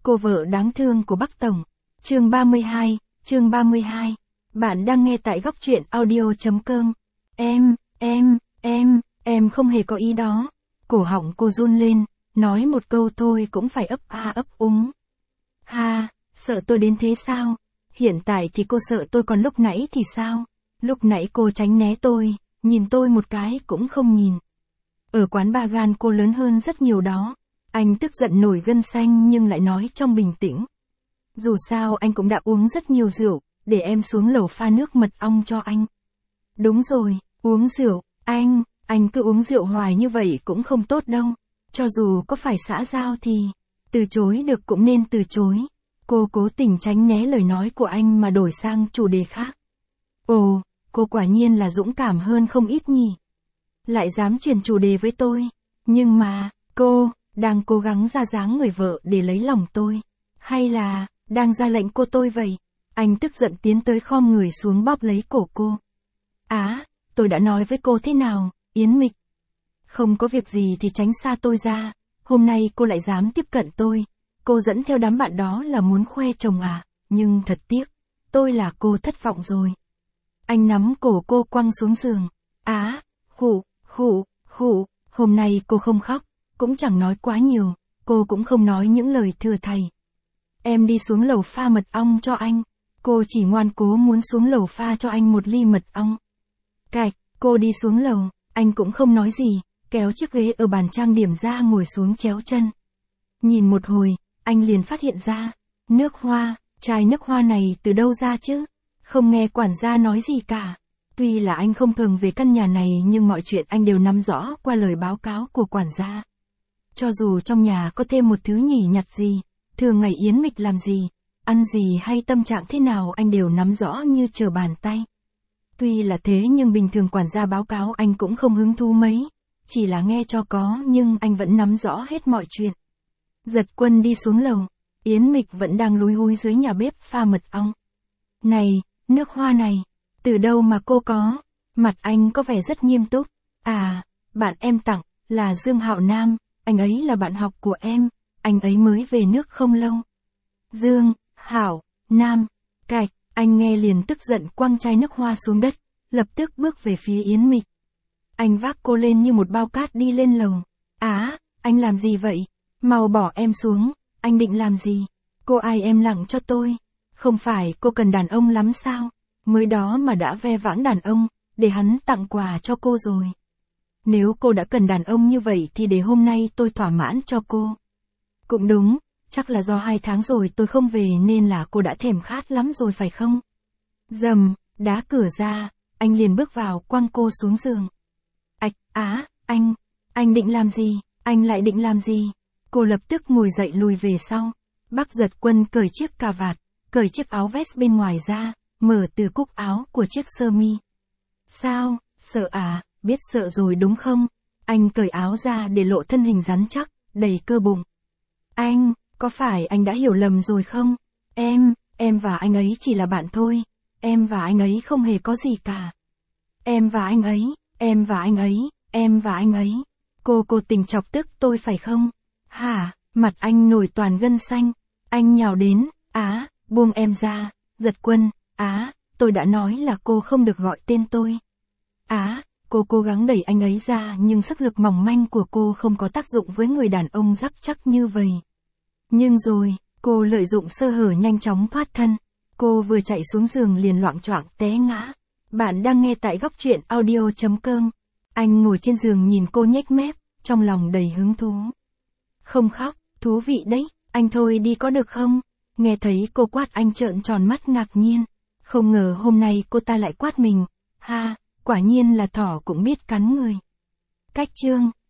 Cô vợ đáng thương của Bắc Tổng. Chương 32, chương 32. Bạn đang nghe tại góc truyện audio.com. Em không hề có ý đó. Cổ họng cô run lên, nói một câu thôi cũng phải ấp a ấp úng. Ha, sợ tôi đến thế sao? Hiện tại thì cô sợ tôi, còn lúc nãy thì sao? Lúc nãy cô tránh né tôi, nhìn tôi một cái cũng không nhìn. Ở quán bar gan cô lớn hơn rất nhiều đó. Anh tức giận nổi gân xanh nhưng lại nói trong bình tĩnh. Dù sao anh cũng đã uống rất nhiều rượu, để em xuống lầu pha nước mật ong cho anh. Đúng rồi, uống rượu, anh cứ uống rượu hoài như vậy cũng không tốt đâu. Cho dù có phải xã giao thì, từ chối được cũng nên từ chối. Cô cố tình tránh né lời nói của anh mà đổi sang chủ đề khác. Ồ, cô quả nhiên là dũng cảm hơn không ít nhỉ. Lại dám chuyển chủ đề với tôi. Nhưng mà, cô, đang cố gắng ra dáng người vợ để lấy lòng tôi. Hay là, đang ra lệnh cô tôi vậy? Anh tức giận tiến tới khom người xuống bóp lấy cổ cô. Tôi đã nói với cô thế nào, Yến Mịch. Không có việc gì thì tránh xa tôi ra. Hôm nay cô lại dám tiếp cận tôi. Cô dẫn theo đám bạn đó là muốn khoe chồng à? Nhưng thật tiếc, tôi là cô thất vọng rồi. Anh nắm cổ cô quăng xuống giường. Khụ. Hôm nay cô không khóc, cũng chẳng nói quá nhiều, cô cũng không nói những lời thừa thầy. Em đi xuống lầu pha mật ong cho anh. Cô chỉ ngoan cố muốn xuống lầu pha cho anh một ly mật ong. Cạch, cô đi xuống lầu, anh cũng không nói gì, kéo chiếc ghế ở bàn trang điểm ra ngồi xuống chéo chân. Nhìn một hồi, anh liền phát hiện ra, nước hoa, chai nước hoa này từ đâu ra chứ? Không nghe quản gia nói gì cả. Tuy là anh không thường về căn nhà này nhưng mọi chuyện anh đều nắm rõ qua lời báo cáo của quản gia. Cho dù trong nhà có thêm một thứ nhỉ nhặt gì, thường ngày Yến Mịch làm gì, ăn gì hay tâm trạng thế nào anh đều nắm rõ như trở bàn tay. Tuy là thế nhưng bình thường quản gia báo cáo anh cũng không hứng thú mấy, chỉ là nghe cho có nhưng anh vẫn nắm rõ hết mọi chuyện. Giật Quân đi xuống lầu, Yến Mịch vẫn đang lúi húi dưới nhà bếp pha mật ong. Này, nước hoa này, từ đâu mà cô có? Mặt anh có vẻ rất nghiêm túc. Bạn em tặng, là Dương Hạo Nam, anh ấy là bạn học của em, anh ấy mới về nước không lâu. Dương, Hạo, Nam, cạch, anh nghe liền tức giận quăng chai nước hoa xuống đất, lập tức bước về phía Yến Mịch. Anh vác cô lên như một bao cát đi lên lầu. Anh làm gì vậy? Mau bỏ em xuống, anh định làm gì? Cô ai em lặng cho tôi? Không phải cô cần đàn ông lắm sao? Mới đó mà đã ve vãn đàn ông, để hắn tặng quà cho cô rồi. Nếu cô đã cần đàn ông như vậy thì để hôm nay tôi thỏa mãn cho cô. Cũng đúng, chắc là do 2 tháng rồi tôi không về nên là cô đã thèm khát lắm rồi phải không? Dầm, đá cửa ra, anh liền bước vào quăng cô xuống giường. Anh định làm gì? Anh lại định làm gì? Cô lập tức ngồi dậy lùi về sau. Bác Giật Quân cởi chiếc cà vạt, cởi chiếc áo vest bên ngoài ra, mở từ cúc áo của chiếc sơ mi. Sao, sợ à? Biết sợ rồi đúng không? Anh cởi áo ra để lộ thân hình rắn chắc, đầy cơ bụng. Anh, có phải anh đã hiểu lầm rồi không? Em và anh ấy chỉ là bạn thôi. Em và anh ấy không hề có gì cả. Em và anh ấy. Cô tình chọc tức tôi phải không? Hả? Mặt anh nổi toàn gân xanh. Anh nhào đến. Buông em ra. Giật Quân. Tôi đã nói là cô không được gọi tên tôi. Cô cố gắng đẩy anh ấy ra nhưng sức lực mỏng manh của cô không có tác dụng với người đàn ông rắn chắc như vậy. Nhưng rồi, cô lợi dụng sơ hở nhanh chóng thoát thân. Cô vừa chạy xuống giường liền loạng choạng té ngã. Bạn đang nghe tại góc truyện audio.com. Anh ngồi trên giường nhìn cô nhếch mép, trong lòng đầy hứng thú. Không khóc, thú vị đấy, anh thôi đi có được không? Nghe thấy cô quát anh trợn tròn mắt ngạc nhiên. Không ngờ hôm nay cô ta lại quát mình. Quả nhiên là thỏ cũng biết cắn người. Cách chương